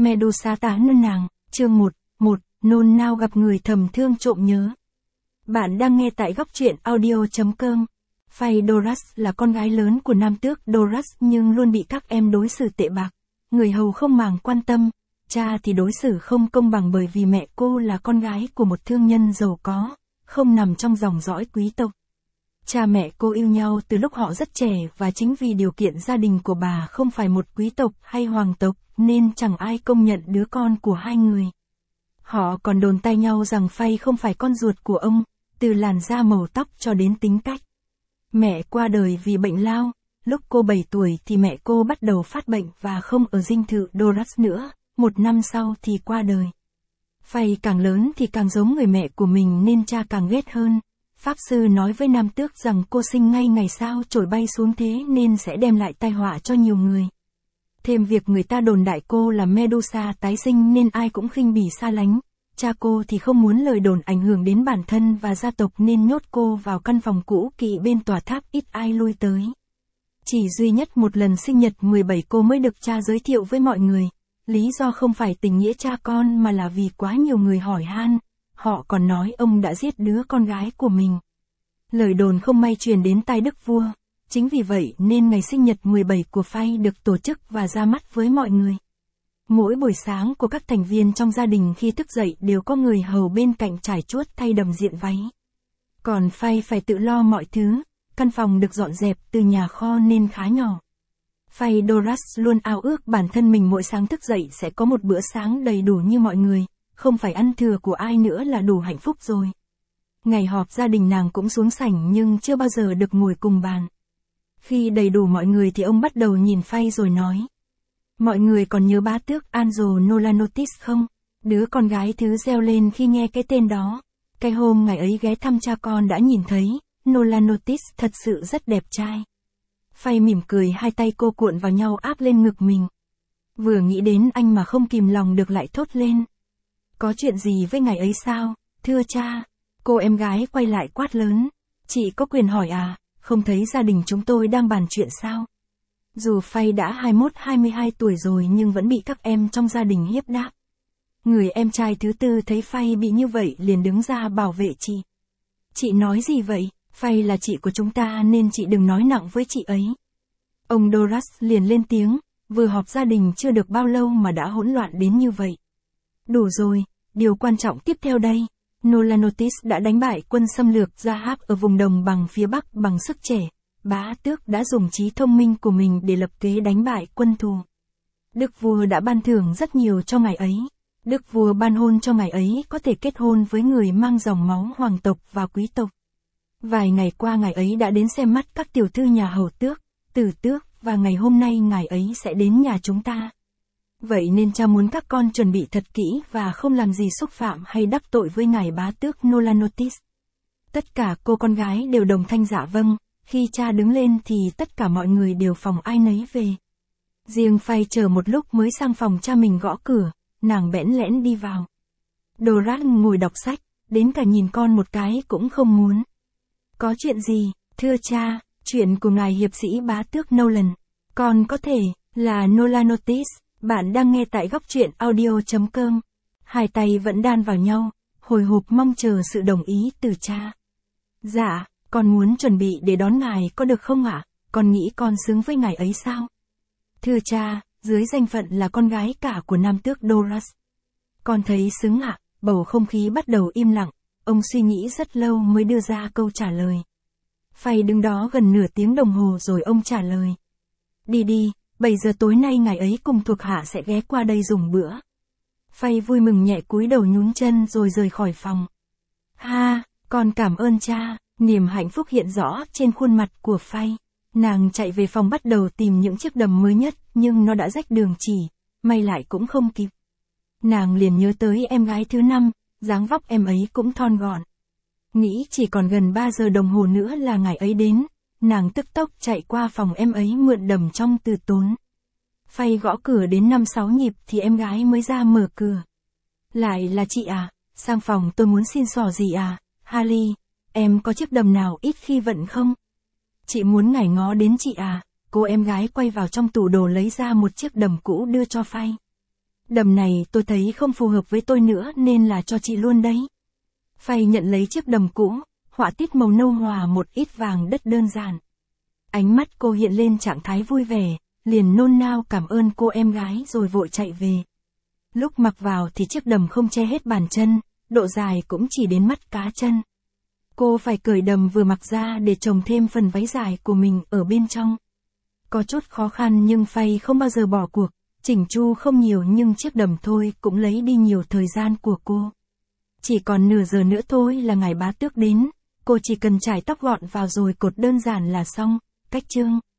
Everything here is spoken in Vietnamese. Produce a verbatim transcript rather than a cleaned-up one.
Medusa tán nơn nàng, chương một, một, nôn nao gặp người thầm thương trộm nhớ. Bạn đang nghe tại góc truyện audio chấm com. Faye Doras là con gái lớn của nam tước Doras nhưng luôn bị các em đối xử tệ bạc. Người hầu không màng quan tâm, cha thì đối xử không công bằng bởi vì mẹ cô là con gái của một thương nhân giàu có, không nằm trong dòng dõi quý tộc. Cha mẹ cô yêu nhau từ lúc họ rất trẻ và chính vì điều kiện gia đình của bà không phải một quý tộc hay hoàng tộc nên chẳng ai công nhận đứa con của hai người. Họ còn đồn tay nhau rằng Faye không phải con ruột của ông, từ làn da màu tóc cho đến tính cách. Mẹ qua đời vì bệnh lao, lúc cô bảy tuổi thì mẹ cô bắt đầu phát bệnh và không ở dinh thự Doras nữa, một năm sau thì qua đời. Faye càng lớn thì càng giống người mẹ của mình nên cha càng ghét hơn. Pháp sư nói với nam tước rằng cô sinh ngay ngày sao chổi bay xuống thế nên sẽ đem lại tai họa cho nhiều người. Thêm việc người ta đồn đại cô là Medusa tái sinh nên ai cũng khinh bỉ xa lánh. Cha cô thì không muốn lời đồn ảnh hưởng đến bản thân và gia tộc nên nhốt cô vào căn phòng cũ kỹ bên tòa tháp ít ai lui tới. Chỉ duy nhất một lần sinh nhật mười bảy cô mới được cha giới thiệu với mọi người. Lý do không phải tình nghĩa cha con mà là vì quá nhiều người hỏi han. Họ còn nói ông đã giết đứa con gái của mình. Lời đồn không may truyền đến tai đức vua. Chính vì vậy nên ngày sinh nhật mười bảy của Faye được tổ chức và ra mắt với mọi người. Mỗi buổi sáng của các thành viên trong gia đình khi thức dậy đều có người hầu bên cạnh trải chuốt thay đầm diện váy. Còn Faye phải tự lo mọi thứ, căn phòng được dọn dẹp từ nhà kho nên khá nhỏ. Faye Doras luôn ao ước bản thân mình mỗi sáng thức dậy sẽ có một bữa sáng đầy đủ như mọi người, không phải ăn thừa của ai nữa là đủ hạnh phúc rồi. Ngày họp gia đình nàng cũng xuống sảnh nhưng chưa bao giờ được ngồi cùng bàn. Khi đầy đủ mọi người thì ông bắt đầu nhìn Faye rồi nói. Mọi người còn nhớ bá tước Angelo Nolanotis không? Đứa con gái thứ reo lên khi nghe cái tên đó. Cái hôm ngày ấy ghé thăm cha con đã nhìn thấy, Nolanotis thật sự rất đẹp trai. Faye mỉm cười, hai tay cô cuộn vào nhau áp lên ngực mình. Vừa nghĩ đến anh mà không kìm lòng được lại thốt lên. Có chuyện gì với ngày ấy sao? Thưa cha. Cô em gái quay lại quát lớn. Chị có quyền hỏi à, không thấy gia đình chúng tôi đang bàn chuyện sao? Dù Faye đã hai mươi mốt hai mươi hai tuổi rồi nhưng vẫn bị các em trong gia đình hiếp đáp. Người em trai thứ tư thấy Faye bị như vậy liền đứng ra bảo vệ chị. Chị nói gì vậy? Faye là chị của chúng ta nên chị đừng nói nặng với chị ấy. Ông Doras liền lên tiếng, vừa họp gia đình chưa được bao lâu mà đã hỗn loạn đến như vậy. Đủ rồi, điều quan trọng tiếp theo đây. Nolanotis đã đánh bại quân xâm lược Rahab ở vùng đồng bằng phía bắc bằng sức trẻ. Bá tước đã dùng trí thông minh của mình để lập kế đánh bại quân thù. Đức vua đã ban thưởng rất nhiều cho ngài ấy. Đức vua ban hôn cho ngài ấy có thể kết hôn với người mang dòng máu hoàng tộc và quý tộc. Vài ngày qua ngài ấy đã đến xem mắt các tiểu thư nhà hầu tước, tử tước và ngày hôm nay ngài ấy sẽ đến nhà chúng ta. Vậy nên cha muốn các con chuẩn bị thật kỹ và không làm gì xúc phạm hay đắc tội với ngài bá tước Nolanotis. Tất cả cô con gái đều đồng thanh dạ vâng. Khi cha đứng lên thì tất cả mọi người đều phòng ai nấy về. Riêng Faye chờ một lúc mới sang phòng cha mình gõ cửa, nàng bẽn lẽn đi vào. Doras ngồi đọc sách, đến cả nhìn con một cái cũng không muốn. Có chuyện gì, thưa cha? Chuyện của ngài hiệp sĩ bá tước Nolan. Con có thể, là Nolanotis, bạn đang nghe tại góc truyện audio chấm com. Hai tay vẫn đan vào nhau, hồi hộp mong chờ sự đồng ý từ cha. Dạ. Con muốn chuẩn bị để đón ngài có được không ạ? Con nghĩ con xứng với ngài ấy sao? Thưa cha, dưới danh phận là con gái cả của nam tước Doras. Con thấy xứng ạ. Bầu không khí bắt đầu im lặng. Ông suy nghĩ rất lâu mới đưa ra câu trả lời. Faye đứng đó gần nửa tiếng đồng hồ rồi ông trả lời. Đi đi, bảy giờ tối nay ngài ấy cùng thuộc hạ sẽ ghé qua đây dùng bữa. Faye vui mừng nhẹ cúi đầu nhún chân rồi rời khỏi phòng. Ha, con cảm ơn cha. Niềm hạnh phúc hiện rõ trên khuôn mặt của Faye. Nàng chạy về phòng bắt đầu tìm những chiếc đầm mới nhất, nhưng nó đã rách đường chỉ, may lại cũng không kịp. Nàng liền nhớ tới em gái thứ năm, dáng vóc em ấy cũng thon gọn. Nghĩ chỉ còn gần ba giờ đồng hồ nữa là ngày ấy đến, nàng tức tốc chạy qua phòng em ấy mượn đầm trong từ tốn. Faye gõ cửa đến năm sáu nhịp thì em gái mới ra mở cửa. Lại là chị à, sang phòng tôi muốn xin xỏ gì à, Harley. Em có chiếc đầm nào ít khi vận không? Chị muốn ngải ngó đến chị à? Cô em gái quay vào trong tủ đồ lấy ra một chiếc đầm cũ đưa cho Faye. Đầm này tôi thấy không phù hợp với tôi nữa nên là cho chị luôn đấy. Phay nhận lấy chiếc đầm cũ, họa tiết màu nâu hòa một ít vàng đất đơn giản. Ánh mắt cô hiện lên trạng thái vui vẻ, liền nôn nao cảm ơn cô em gái rồi vội chạy về. Lúc mặc vào thì chiếc đầm không che hết bàn chân, độ dài cũng chỉ đến mắt cá chân. Cô phải cởi đầm vừa mặc ra để chồng thêm phần váy dài của mình ở bên trong. Có chút khó khăn nhưng Phay không bao giờ bỏ cuộc, chỉnh chu không nhiều nhưng chiếc đầm thôi cũng lấy đi nhiều thời gian của cô. Chỉ còn nửa giờ nữa thôi là ngày bá tước đến, cô chỉ cần chải tóc gọn vào rồi cột đơn giản là xong, cách chương.